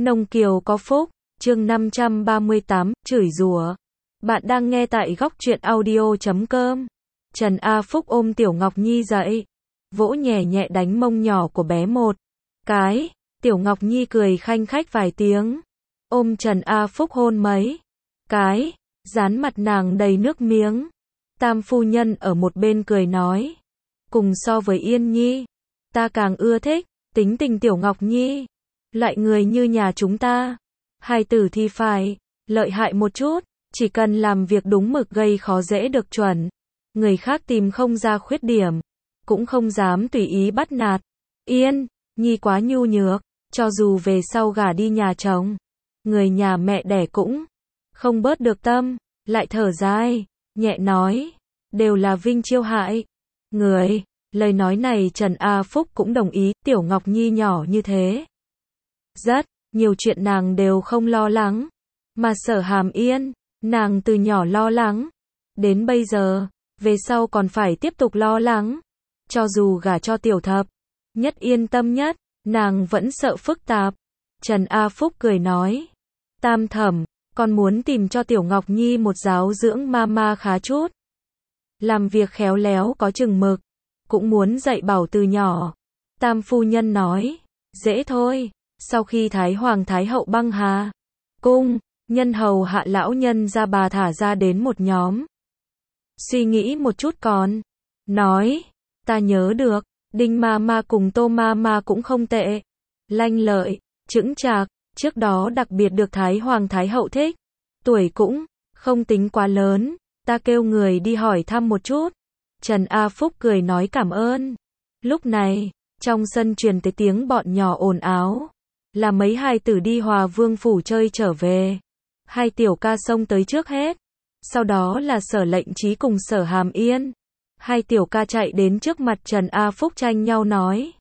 Nông Kiều có phúc, chương 538, chửi rủa. Bạn đang nghe tại góc truyện audio.com. Trần A Phúc ôm Tiểu Ngọc Nhi dậy, vỗ nhẹ nhẹ đánh mông nhỏ của bé một cái. Tiểu Ngọc Nhi cười khanh khách vài tiếng, ôm Trần A Phúc hôn mấy cái, dán mặt nàng đầy nước miếng. Tam phu nhân ở một bên cười nói, cùng so với Yên Nhi, ta càng ưa thích tính tình Tiểu Ngọc Nhi. Loại người như nhà chúng ta, hài tử thì phải lợi hại một chút, chỉ cần làm việc đúng mực gây khó dễ được chuẩn. Người khác tìm không ra khuyết điểm, cũng không dám tùy ý bắt nạt. Yên Nhi quá nhu nhược, cho dù về sau gả đi nhà chồng, người nhà mẹ đẻ cũng không bớt được tâm. Lại thở dài, nhẹ nói, đều là Vinh chiêu hại người. Lời nói này Trần A Phúc cũng đồng ý. Tiểu Ngọc Nhi nhỏ như thế, rất nhiều chuyện nàng đều không lo lắng, mà Sở Hàm Yên, nàng từ nhỏ lo lắng đến bây giờ, về sau còn phải tiếp tục lo lắng. Cho dù gả cho Tiểu Thập, nhất yên tâm nhất, nàng vẫn sợ phức tạp. Trần A Phúc cười nói, Tam Thẩm, con muốn tìm cho Tiểu Ngọc Nhi một giáo dưỡng mama khá chút, làm việc khéo léo có chừng mực, cũng muốn dạy bảo từ nhỏ. Tam phu nhân nói, dễ thôi. Sau khi Thái Hoàng Thái Hậu băng hà cung, nhân hầu hạ lão nhân ra bà thả ra đến một nhóm. Suy nghĩ một chút còn nói, ta nhớ được, Đinh Mama cùng Tô Mama cũng không tệ, lanh lợi, chững chạc, trước đó đặc biệt được Thái Hoàng Thái Hậu thích, tuổi cũng không tính quá lớn, ta kêu người đi hỏi thăm một chút. Trần A Phúc cười nói cảm ơn. Lúc này, trong sân truyền tới tiếng bọn nhỏ ồn ào, là mấy hài tử đi Hòa Vương phủ chơi trở về. Hai tiểu ca xông tới trước hết, sau đó là Sở Lệnh Trí cùng Sở Hàm Yên. Hai tiểu ca chạy đến trước mặt Trần A Phúc tranh nhau nói,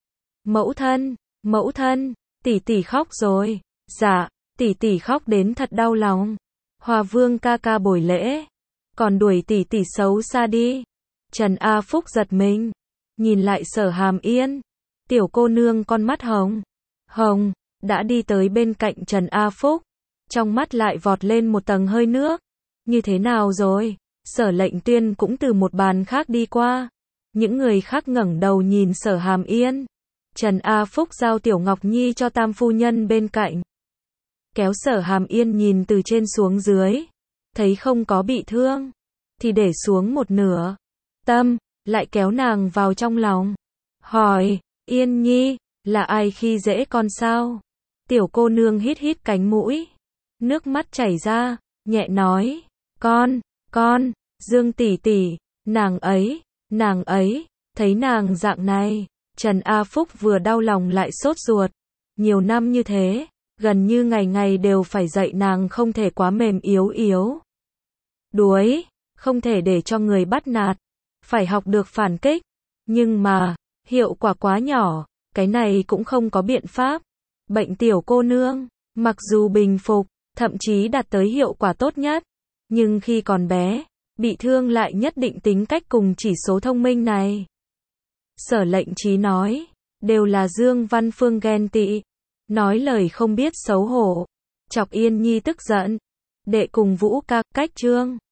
mẫu thân, tỷ tỷ khóc rồi. Dạ, tỷ tỷ khóc đến thật đau lòng. Hòa Vương ca ca bồi lễ, còn đuổi tỷ tỷ xấu xa đi. Trần A Phúc giật mình, nhìn lại Sở Hàm Yên, tiểu cô nương con mắt hồng, đã đi tới bên cạnh Trần A Phúc, trong mắt lại vọt lên một tầng hơi nước. Như thế nào rồi? Sở Lệnh Tuyên cũng từ một bàn khác đi qua. Những người khác ngẩng đầu nhìn Sở Hàm Yên. Trần A Phúc giao Tiểu Ngọc Nhi cho Tam phu nhân bên cạnh, kéo Sở Hàm Yên nhìn từ trên xuống dưới, thấy không có bị thương, thì để xuống một nửa tâm, lại kéo nàng vào trong lòng, hỏi, Yên Nhi, là ai khi dễ con sao? Tiểu cô nương hít hít cánh mũi, nước mắt chảy ra, nhẹ nói, con, Dương tỷ tỷ, nàng ấy, thấy nàng dạng này, Trần A Phúc vừa đau lòng lại sốt ruột. Nhiều năm như thế, gần như ngày ngày đều phải dạy nàng không thể quá mềm yếu đuối, không thể để cho người bắt nạt, phải học được phản kích. Nhưng mà, hiệu quả quá nhỏ, cái này cũng không có biện pháp. Bệnh tiểu cô nương, mặc dù bình phục, thậm chí đạt tới hiệu quả tốt nhất, nhưng khi còn bé, bị thương lại nhất định tính cách cùng chỉ số thông minh này. Sở Lệnh Trí nói, đều là Dương Văn Phương ghen tị, nói lời không biết xấu hổ, chọc Yên Nhi tức giận. Đệ cùng Vũ ca, cách trương